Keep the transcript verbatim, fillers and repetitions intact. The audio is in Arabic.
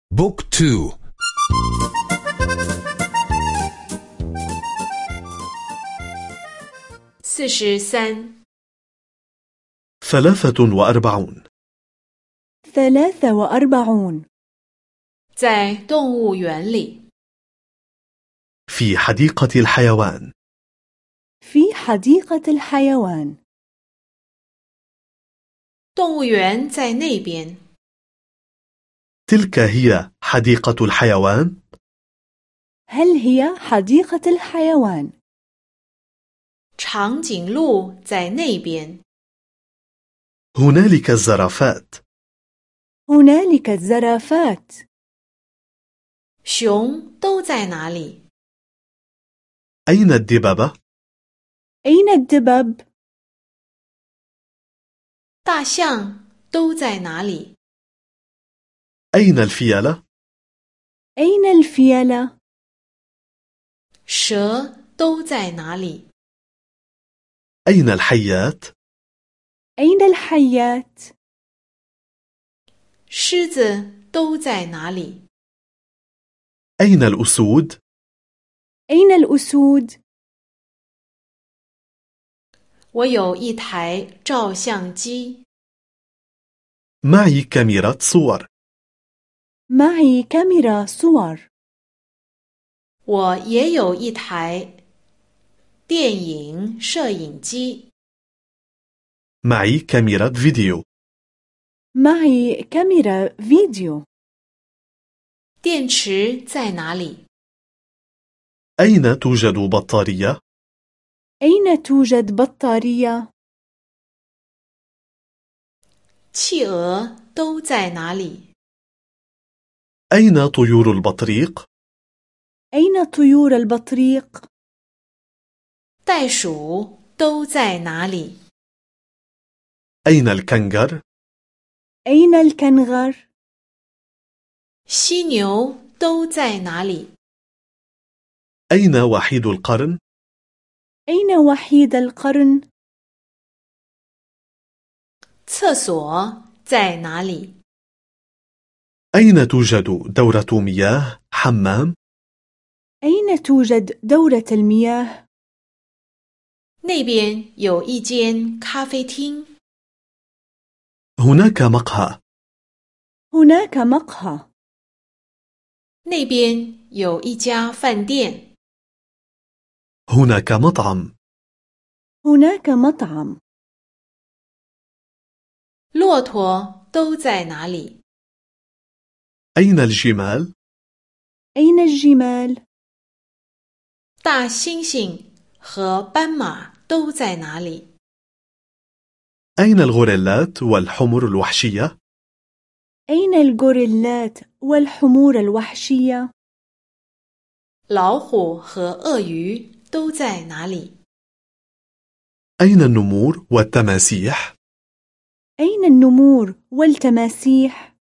بوك تو. ثلاثة ثلاثة وأربعون. ثلاثة وأربعون. 在动物园里 في حديقة الحيوان. في حديقة الحيوان. 动物园在那边 تلك هي حديقة الحيوان. هل هي حديقة الحيوان؟ 长颈鹿在那边 هنالك الزرافات. هنالك الزرافات. 熊都在哪里 أين الدببة؟ أين الدبب؟ 大象都在哪里 أين الفيلة؟ أين الفيلة؟ 蛇都在哪里 أين الحيات؟ أين الحيات؟ 狮子都在哪里 أين الأسود؟ أين الأسود؟ 我有一台照相机 معي كاميرا صور. معي كاميرا صور. 我也有一台电影摄影机 معي كاميرا فيديو. معي كاميرا فيديو. 电池在哪里 أين توجد بطارية؟ أين توجد بطارية؟ 企鹅都在哪里 أين طيور البطريق؟ أين طيور البطريق؟ 袋鼠都在哪里 أين الكنغر؟ أين الكنغر؟ 犀牛都在哪里 أين وحيد القرن؟ أين وحيد القرن؟ 厕所在哪里 أين توجد دورة مياه حمام؟ أين توجد دورة المياه؟ 那边有一间咖啡厅 هناك مقهى. هناك مقهى. 那边有一家饭店 هناك مطعم. هناك مطعم. 骆驼都在哪里 أين الجمال؟ أين الجمال؟ 大猩猩和斑马都在哪里 أين الغوريلات والحمر الوحشية؟ أين الغوريلات والحمور الوحشية؟ 老虎和鳄鱼都在哪里 أين النمور والتماسيح؟ أين النمور والتماسيح؟